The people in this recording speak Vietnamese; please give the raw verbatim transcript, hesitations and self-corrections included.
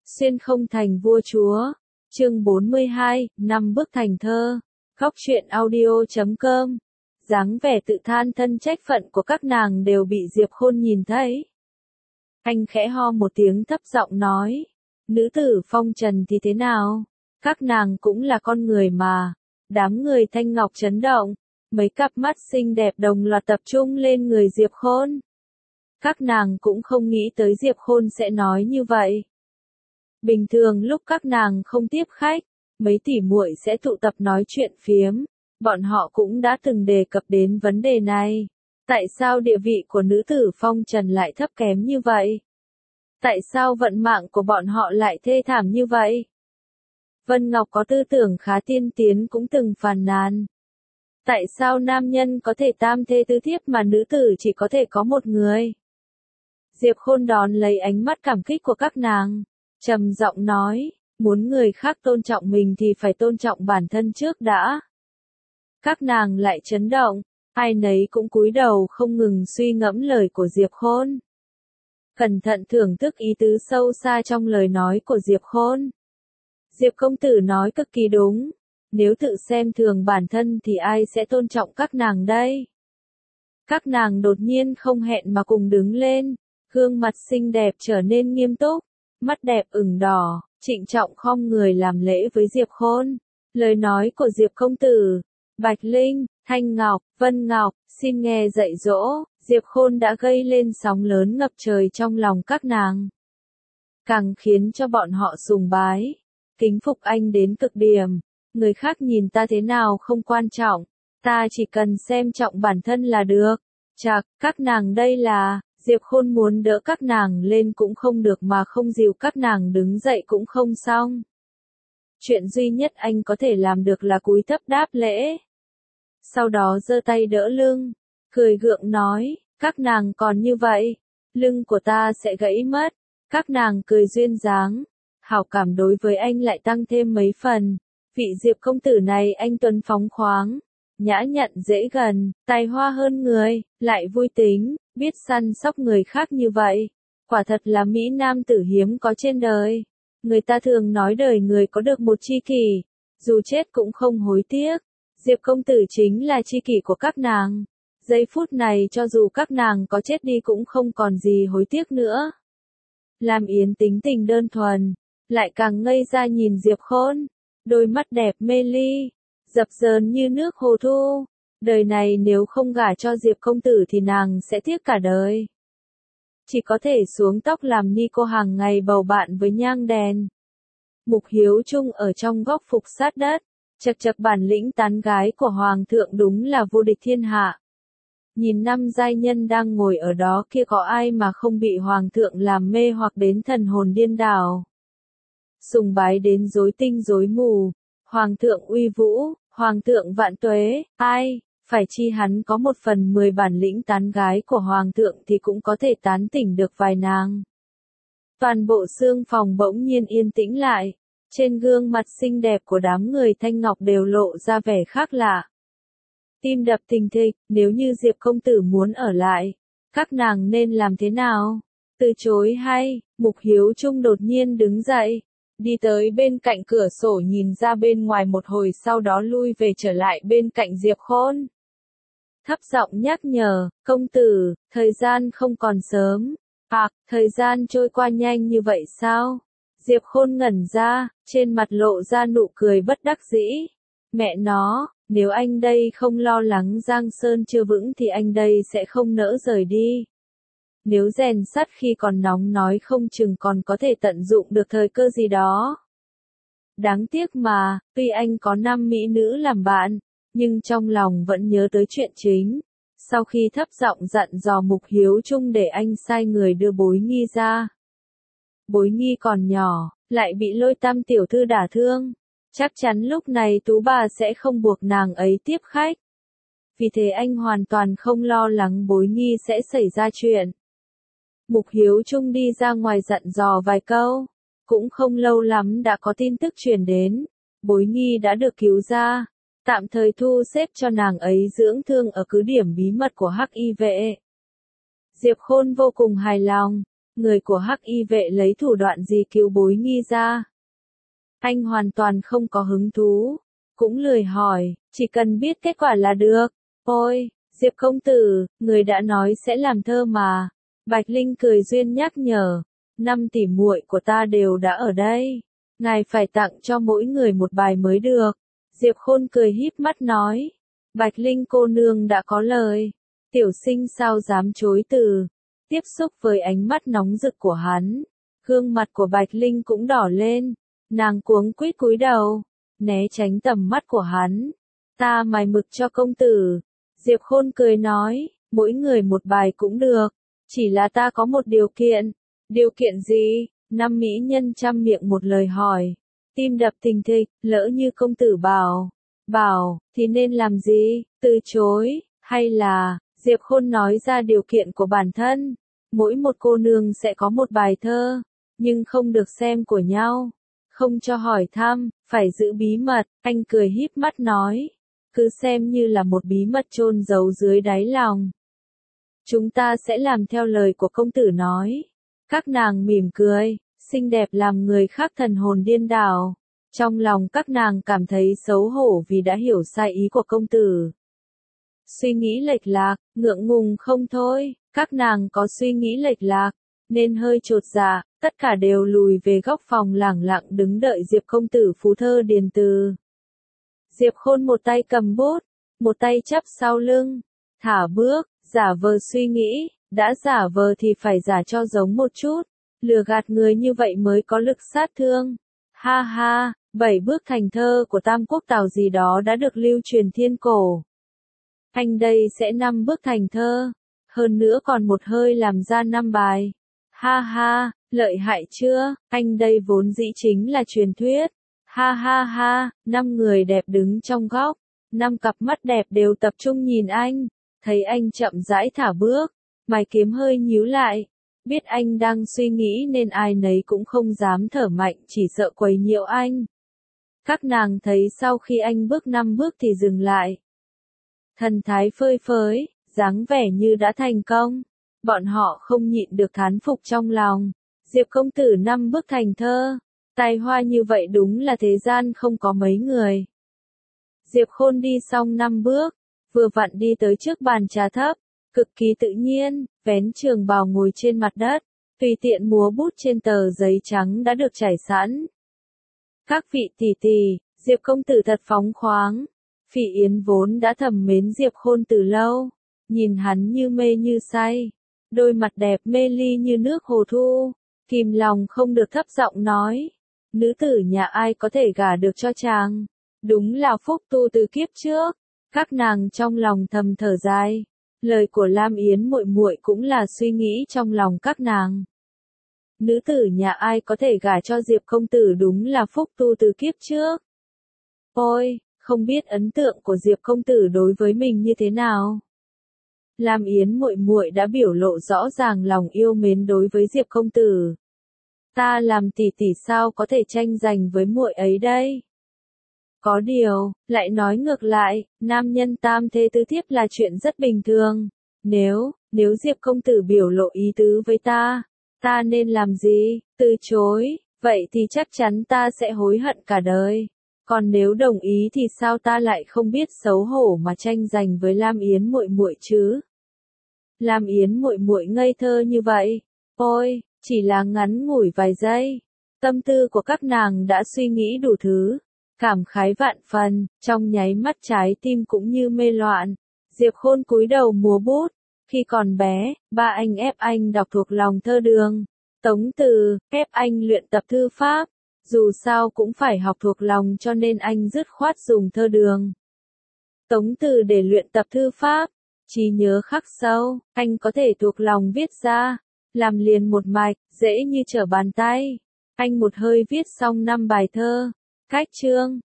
Xuyên không thành vua chúa. Chương bốn mươi hai, năm bước thành thơ. Góc truyện audio chấm com. Dáng vẻ tự than thân trách phận của các nàng đều bị Diệp Khôn nhìn thấy. Anh khẽ ho một tiếng thấp giọng nói, nữ tử phong trần thì thế nào? Các nàng cũng là con người mà. Đám người Thanh Ngọc chấn động, mấy cặp mắt xinh đẹp đồng loạt tập trung lên người Diệp Khôn. Các nàng cũng không nghĩ tới Diệp Khôn sẽ nói như vậy. Bình thường lúc các nàng không tiếp khách, mấy tỷ muội sẽ tụ tập nói chuyện phiếm, bọn họ cũng đã từng đề cập đến vấn đề này. Tại sao địa vị của nữ tử phong trần lại thấp kém như vậy? Tại sao vận mạng của bọn họ lại thê thảm như vậy? Vân Ngọc có tư tưởng khá tiên tiến cũng từng phàn nàn. Tại sao nam nhân có thể tam thê tứ thiếp mà nữ tử chỉ có thể có một người? Diệp Khôn đón lấy ánh mắt cảm kích của các nàng, trầm giọng nói, muốn người khác tôn trọng mình thì phải tôn trọng bản thân trước đã. Các nàng lại chấn động, ai nấy cũng cúi đầu không ngừng suy ngẫm lời của Diệp Khôn. Cẩn thận thưởng thức ý tứ sâu xa trong lời nói của Diệp Khôn. Diệp công tử nói cực kỳ đúng, nếu tự xem thường bản thân thì ai sẽ tôn trọng các nàng đây? Các nàng đột nhiên không hẹn mà cùng đứng lên, gương mặt xinh đẹp trở nên nghiêm túc, mắt đẹp ửng đỏ, trịnh trọng khom người làm lễ với Diệp Khôn. Lời nói của Diệp công tử, Bạch Linh, Thanh Ngọc, Vân Ngọc, xin nghe dạy dỗ, Diệp Khôn đã gây lên sóng lớn ngập trời trong lòng các nàng. Càng khiến cho bọn họ sùng bái, kính phục anh đến cực điểm. Người khác nhìn ta thế nào không quan trọng, ta chỉ cần xem trọng bản thân là được. Chạc, các nàng đây là, Diệp Khôn muốn đỡ các nàng lên cũng không được mà không dìu các nàng đứng dậy cũng không xong. Chuyện duy nhất anh có thể làm được là cúi thấp đáp lễ. Sau đó giơ tay đỡ lưng, cười gượng nói, các nàng còn như vậy, lưng của ta sẽ gãy mất. Các nàng cười duyên dáng, hảo cảm đối với anh lại tăng thêm mấy phần. Vị Diệp công tử này anh tuấn phóng khoáng, nhã nhặn dễ gần, tài hoa hơn người, lại vui tính, biết săn sóc người khác như vậy. Quả thật là mỹ nam tử hiếm có trên đời. Người ta thường nói đời người có được một tri kỷ, dù chết cũng không hối tiếc. Diệp công tử chính là tri kỷ của các nàng. Giây phút này cho dù các nàng có chết đi cũng không còn gì hối tiếc nữa. Lam Yến tính tình đơn thuần, lại càng ngây ra nhìn Diệp Khôn. Đôi mắt đẹp mê ly, dập dờn như nước hồ thu. Đời này nếu không gả cho Diệp công tử thì nàng sẽ tiếc cả đời. Chỉ có thể xuống tóc làm ni cô hàng ngày bầu bạn với nhang đèn. Mục Hiếu Trung ở trong góc phục sát đất, chật chật bản lĩnh tán gái của Hoàng thượng đúng là vô địch thiên hạ. Nhìn năm giai nhân đang ngồi ở đó kia có ai mà không bị Hoàng thượng làm mê hoặc đến thần hồn điên đảo. Sùng bái đến rối tinh rối mù, Hoàng thượng uy vũ, Hoàng thượng vạn tuế, ai, phải chi hắn có một phần mười bản lĩnh tán gái của Hoàng thượng thì cũng có thể tán tỉnh được vài nàng. Toàn bộ xương phòng bỗng nhiên yên tĩnh lại, trên gương mặt xinh đẹp của đám người Thanh Ngọc đều lộ ra vẻ khác lạ. Tim đập thình thịch, nếu như Diệp công tử muốn ở lại, các nàng nên làm thế nào? Từ chối hay, Mục Hiếu Trung đột nhiên đứng dậy, đi tới bên cạnh cửa sổ nhìn ra bên ngoài một hồi sau đó lui về trở lại bên cạnh Diệp Khôn. Thấp giọng nhắc nhở, công tử, thời gian không còn sớm. À, thời gian trôi qua nhanh như vậy sao? Diệp Khôn ngẩn ra, trên mặt lộ ra nụ cười bất đắc dĩ. Mẹ nó, nếu anh đây không lo lắng Giang Sơn chưa vững thì anh đây sẽ không nỡ rời đi. Nếu rèn sắt khi còn nóng nói không chừng còn có thể tận dụng được thời cơ gì đó. Đáng tiếc mà, tuy anh có năm mỹ nữ làm bạn, nhưng trong lòng vẫn nhớ tới chuyện chính. Sau khi thấp giọng dặn dò Mục Hiếu Trung để anh sai người đưa Bối Nghi ra. Bối Nghi còn nhỏ, lại bị Lôi Tam tiểu thư đả thương. Chắc chắn lúc này tú bà sẽ không buộc nàng ấy tiếp khách. Vì thế anh hoàn toàn không lo lắng Bối Nghi sẽ xảy ra chuyện. Mục Hiếu Trung đi ra ngoài dặn dò vài câu, cũng không lâu lắm đã có tin tức truyền đến, Bối Nghi đã được cứu ra, tạm thời thu xếp cho nàng ấy dưỡng thương ở cứ điểm bí mật của Hắc Y vệ. Diệp Khôn vô cùng hài lòng, người của Hắc Y vệ lấy thủ đoạn gì cứu bối nghi ra? Anh hoàn toàn không có hứng thú, cũng lười hỏi, chỉ cần biết kết quả là được. Ôi, Diệp công tử, người đã nói sẽ làm thơ mà. Bạch Linh cười duyên nhắc nhở, năm tỷ muội của ta đều đã ở đây. Ngài phải tặng cho mỗi người một bài mới được. Diệp Khôn cười híp mắt nói, Bạch Linh cô nương đã có lời. Tiểu sinh sao dám chối từ. Tiếp xúc với ánh mắt nóng rực của hắn, gương mặt của Bạch Linh cũng đỏ lên. Nàng cuống quýt cúi đầu, né tránh tầm mắt của hắn. Ta mài mực cho công tử. Diệp Khôn cười nói, mỗi người một bài cũng được. Chỉ là ta có một điều kiện. Điều kiện gì? Năm mỹ nhân trăm miệng một lời hỏi. Tim đập thình thịch, lỡ như công tử bảo. Bảo, thì nên làm gì? Từ chối, hay là... Diệp Khôn nói ra điều kiện của bản thân. Mỗi một cô nương sẽ có một bài thơ, nhưng không được xem của nhau. Không cho hỏi thăm, phải giữ bí mật. Anh cười híp mắt nói. Cứ xem như là một bí mật chôn giấu dưới đáy lòng. Chúng ta sẽ làm theo lời của công tử nói. Các nàng mỉm cười, xinh đẹp làm người khác thần hồn điên đảo. Trong lòng các nàng cảm thấy xấu hổ vì đã hiểu sai ý của công tử. Suy nghĩ lệch lạc, ngượng ngùng không thôi, các nàng có suy nghĩ lệch lạc, nên hơi chột dạ, tất cả đều lùi về góc phòng lẳng lặng đứng đợi Diệp công tử phú thơ điền từ. Diệp Khôn một tay cầm bút, một tay chắp sau lưng, thả bước, giả vờ suy nghĩ, đã giả vờ thì phải giả cho giống một chút, lừa gạt người như vậy mới có lực sát thương. Ha ha, bảy bước thành thơ của Tam Quốc Tào gì đó đã được lưu truyền thiên cổ. Anh đây sẽ năm bước thành thơ, hơn nữa còn một hơi làm ra năm bài. Ha ha, lợi hại chưa, anh đây vốn dĩ chính là truyền thuyết. Ha ha ha, năm người đẹp đứng trong góc, năm cặp mắt đẹp đều tập trung nhìn anh, thấy anh chậm rãi thả bước, mày kiếm hơi nhíu lại, biết anh đang suy nghĩ nên ai nấy cũng không dám thở mạnh chỉ sợ quấy nhiễu anh. Các nàng thấy sau khi anh bước năm bước thì dừng lại. Thần thái phơi phới, dáng vẻ như đã thành công. Bọn họ không nhịn được thán phục trong lòng. Diệp công tử năm bước thành thơ. Tài hoa như vậy đúng là thế gian không có mấy người. Diệp Khôn đi xong năm bước, vừa vặn đi tới trước bàn trà thấp, cực kỳ tự nhiên, vén trường bào ngồi trên mặt đất, tùy tiện múa bút trên tờ giấy trắng đã được trải sẵn. Các vị tỷ tỷ, Diệp công tử thật phóng khoáng. Phỉ Yến vốn đã thầm mến Diệp Khôn từ lâu, nhìn hắn như mê như say, đôi mặt đẹp mê ly như nước hồ thu, kìm lòng không được thấp giọng nói, nữ tử nhà ai có thể gả được cho chàng, đúng là phúc tu từ kiếp trước. Các nàng trong lòng thầm thở dài, lời của Lam Yến muội muội cũng là suy nghĩ trong lòng các nàng. Nữ tử nhà ai có thể gả cho Diệp công tử đúng là phúc tu từ kiếp trước. Ôi, không biết ấn tượng của Diệp công tử đối với mình như thế nào. Lam Yến muội muội đã biểu lộ rõ ràng lòng yêu mến đối với Diệp công tử. Ta làm tỷ tỷ sao có thể tranh giành với muội ấy đây? Có điều, lại nói ngược lại, nam nhân tam thê tứ thiếp là chuyện rất bình thường. Nếu, nếu Diệp công tử biểu lộ ý tứ với ta, ta nên làm gì? Từ chối, vậy thì chắc chắn ta sẽ hối hận cả đời. Còn nếu đồng ý thì sao ta lại không biết xấu hổ mà tranh giành với Lam Yến muội muội chứ? Lam Yến muội muội ngây thơ như vậy, ôi, chỉ là ngắn ngủi vài giây, tâm tư của các nàng đã suy nghĩ đủ thứ, cảm khái vạn phần, trong nháy mắt trái tim cũng như mê loạn. Diệp Khôn cúi đầu múa bút, khi còn bé, ba anh ép anh đọc thuộc lòng thơ đường, tống từ, ép anh luyện tập thư pháp. Dù sao cũng phải học thuộc lòng cho nên anh dứt khoát dùng thơ đường, tống từ để luyện tập thư pháp. Trí nhớ khắc sâu, anh có thể thuộc lòng viết ra, làm liền một mạch, dễ như trở bàn tay. Anh một hơi viết xong năm bài thơ. Cách chương,